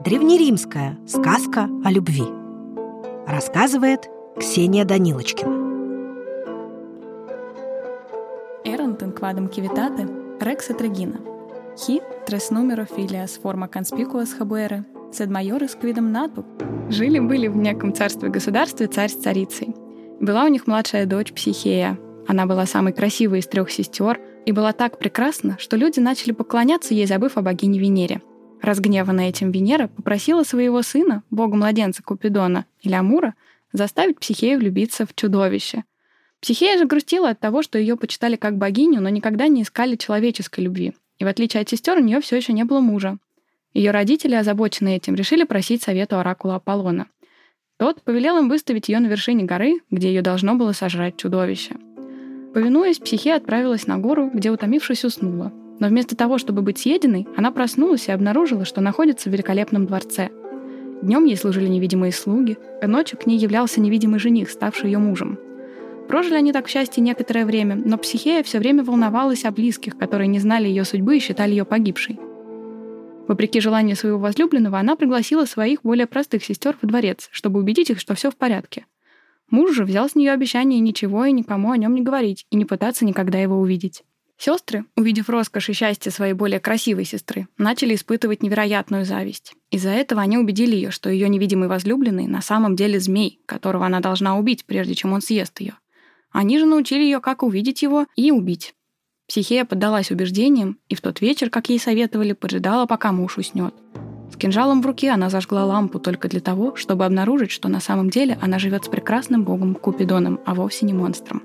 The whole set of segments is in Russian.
Древнеримская сказка о любви. Рассказывает Ксения Данилочкина. Erant quadam civitate rex et regina. Hi tres numero filias forma conspicuas habuere, sed majoris quidem natu. Жили-были в неком царстве-государстве царь с царицей. Была у них младшая дочь Психея. Она была самой красивой из 3 сестер и была так прекрасна, что люди начали поклоняться ей, забыв о богине Венере. Разгневанная этим Венера попросила своего сына, бога-младенца Купидона или Амура, заставить Психею влюбиться в чудовище. Психея же грустила от того, что ее почитали как богиню, но никогда не искали человеческой любви. И в отличие от сестер, у нее все еще не было мужа. Ее родители, озабоченные этим, решили просить совета у оракула Аполлона. Тот повелел им выставить ее на вершине горы, где ее должно было сожрать чудовище. Повинуясь, Психея отправилась на гору, где, утомившись, уснула. Но вместо того, чтобы быть съеденной, она проснулась и обнаружила, что находится в великолепном дворце. Днем ей служили невидимые слуги, а ночью к ней являлся невидимый жених, ставший ее мужем. Прожили они так в счастье некоторое время, но Психея все время волновалась о близких, которые не знали ее судьбы и считали ее погибшей. Вопреки желанию своего возлюбленного, она пригласила своих более простых сестер во дворец, чтобы убедить их, что все в порядке. Муж же взял с нее обещание ничего и никому о нем не говорить и не пытаться никогда его увидеть. Сестры, увидев роскошь и счастье своей более красивой сестры, начали испытывать невероятную зависть. Из-за этого они убедили ее, что ее невидимый возлюбленный на самом деле змей, которого она должна убить, прежде чем он съест ее. Они же научили ее, как увидеть его и убить. Психея поддалась убеждениям, и в тот вечер, как ей советовали, поджидала, пока муж уснет. С кинжалом в руке она зажгла лампу только для того, чтобы обнаружить, что на самом деле она живет с прекрасным богом Купидоном, а вовсе не монстром.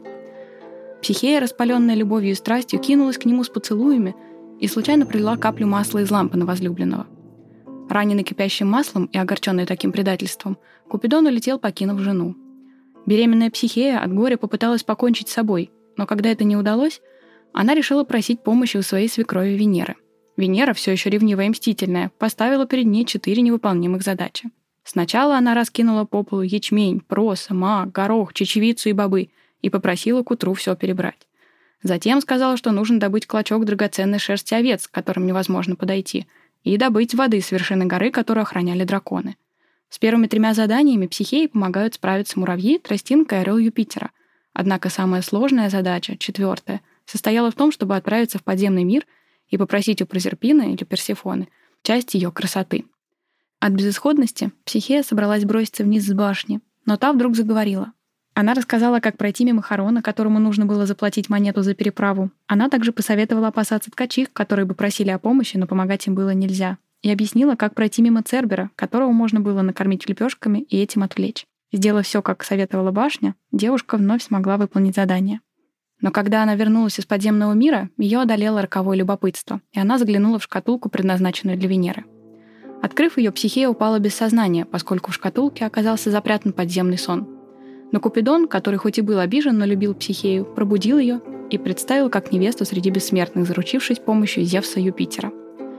Психея, распаленная любовью и страстью, кинулась к нему с поцелуями и случайно пролила каплю масла из лампы на возлюбленного. Раненый кипящим маслом и огорченный таким предательством, Купидон улетел, покинув жену. Беременная Психея от горя попыталась покончить с собой, но когда это не удалось, она решила просить помощи у своей свекрови Венеры. Венера, все еще ревнивая и мстительная, поставила перед ней 4 невыполнимых задачи. Сначала она раскинула по полу ячмень, проса, мак, горох, чечевицу и бобы и попросила к утру все перебрать. Затем сказала, что нужно добыть клочок драгоценной шерсти овец, к которым невозможно подойти, и добыть воды с вершины горы, которую охраняли драконы. С первыми 3 заданиями Психее помогают справиться муравьи, тростинка и орел Юпитера. Однако самая сложная задача, 4-я, состояла в том, чтобы отправиться в подземный мир и попросить у Прозерпины или Персефоны часть ее красоты. От безысходности Психея собралась броситься вниз с башни, но та вдруг заговорила. Она рассказала, как пройти мимо Харона, которому нужно было заплатить монету за переправу. Она также посоветовала опасаться ткачих, которые бы просили о помощи, но помогать им было нельзя. И объяснила, как пройти мимо Цербера, которого можно было накормить лепешками и этим отвлечь. Сделав все, как советовала башня, девушка вновь смогла выполнить задание. Но когда она вернулась из подземного мира, ее одолело роковое любопытство, и она заглянула в шкатулку, предназначенную для Венеры. Открыв ее, Психея упала без сознания, поскольку в шкатулке оказался запрятан подземный сон. Но Купидон, который хоть и был обижен, но любил Психею, пробудил ее и представил как невесту среди бессмертных, заручившись помощью Зевса Юпитера.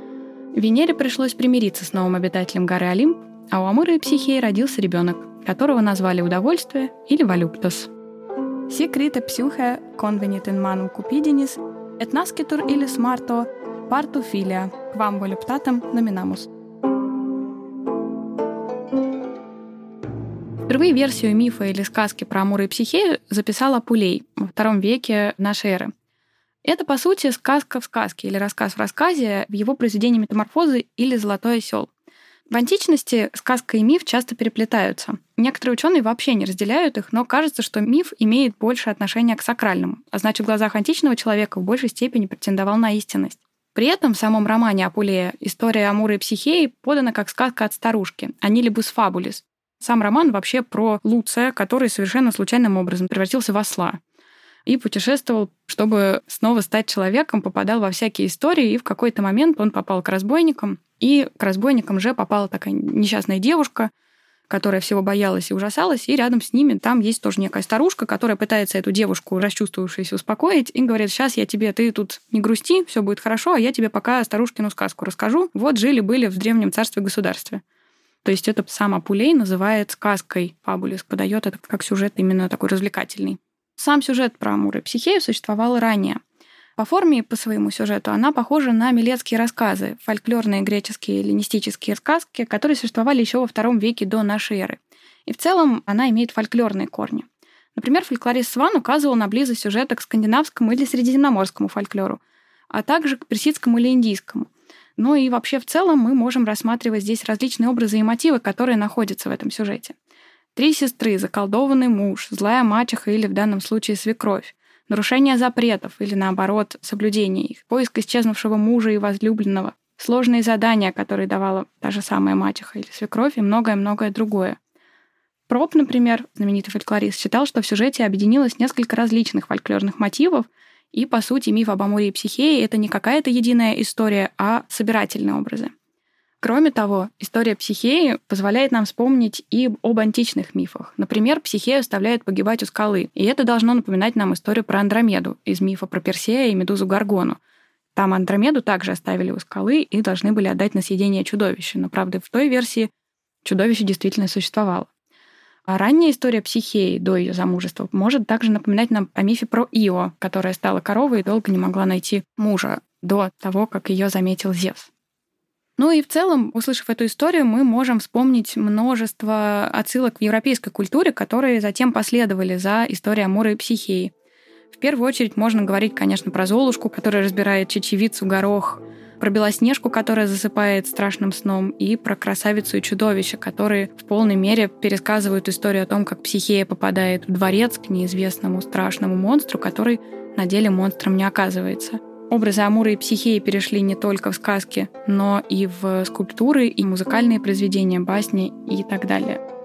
Венере пришлось примириться с новым обитателем горы Олимп, а у Амура и Психеи родился ребенок, которого назвали Удовольствие или Волюптос. Секрита Псюхе convenit in manum Cupidinis, et nascitur illis Marto partu filia, quam voluptatem nominamus. Впервые версию мифа или сказки про Амура и Психею записал Апулей во II веке нашей эры. Это, по сути, сказка в сказке или рассказ в рассказе в его произведении «Метаморфозы» или «Золотой осел». В античности сказка и миф часто переплетаются. Некоторые ученые вообще не разделяют их, но кажется, что миф имеет больше отношения к сакральному, а значит, в глазах античного человека в большей степени претендовал на истинность. При этом в самом романе Апулея история Амура и Психеи подана как сказка от старушки, а не «Либус фабулис». Сам роман вообще про Луция, который совершенно случайным образом превратился в осла и путешествовал, чтобы снова стать человеком, попадал во всякие истории, и в какой-то момент он попал к разбойникам, и к разбойникам же попала такая несчастная девушка, которая всего боялась и ужасалась, и рядом с ними там есть тоже некая старушка, которая пытается эту девушку, расчувствовавшуюся, успокоить, и говорит: сейчас ты тут не грусти, все будет хорошо, а я тебе пока старушкину сказку расскажу. Вот жили-были в древнем царстве-государстве. То есть это сам Апулей называет сказкой фабулис, подает это как сюжет именно такой развлекательный. Сам сюжет про Амура и Психею существовал ранее. По форме и по своему сюжету она похожа на милетские рассказы, фольклорные греческие эллинистические сказки, которые существовали еще во II веке до нашей эры. И в целом она имеет фольклорные корни. Например, фольклорист Сван указывал на близость сюжета к скандинавскому или средиземноморскому фольклору, а также к персидскому или индийскому. Ну и вообще в целом мы можем рассматривать здесь различные образы и мотивы, которые находятся в этом сюжете. 3 сестры, заколдованный муж, злая мачеха или в данном случае свекровь, нарушение запретов или, наоборот, соблюдение их, поиск исчезнувшего мужа и возлюбленного, сложные задания, которые давала та же самая мачеха или свекровь, и многое-многое другое. Проб, например, знаменитый фольклорист, считал, что в сюжете объединилось несколько различных фольклорных мотивов, и, по сути, миф об Амуре и Психее — это не какая-то единая история, а собирательные образы. Кроме того, история Психеи позволяет нам вспомнить и об античных мифах. Например, Психею оставляют погибать у скалы, и это должно напоминать нам историю про Андромеду из мифа про Персея и медузу Горгону. Там Андромеду также оставили у скалы и должны были отдать на съедение чудовищу, но, правда, в той версии чудовище действительно существовало. А ранняя история Психеи до ее замужества может также напоминать нам о мифе про Ио, которая стала коровой и долго не могла найти мужа до того, как ее заметил Зевс. Ну и в целом, услышав эту историю, мы можем вспомнить множество отсылок в европейской культуре, которые затем последовали за историей Амура и Психеи. В первую очередь можно говорить, конечно, про Золушку, которая разбирает чечевицу, горох, про Белоснежку, которая засыпает страшным сном, и про Красавицу и чудовище, которые в полной мере пересказывают историю о том, как Психея попадает в дворец к неизвестному страшному монстру, который на деле монстром не оказывается. Образы Амура и Психеи перешли не только в сказки, но и в скульптуры и музыкальные произведения, басни и так далее.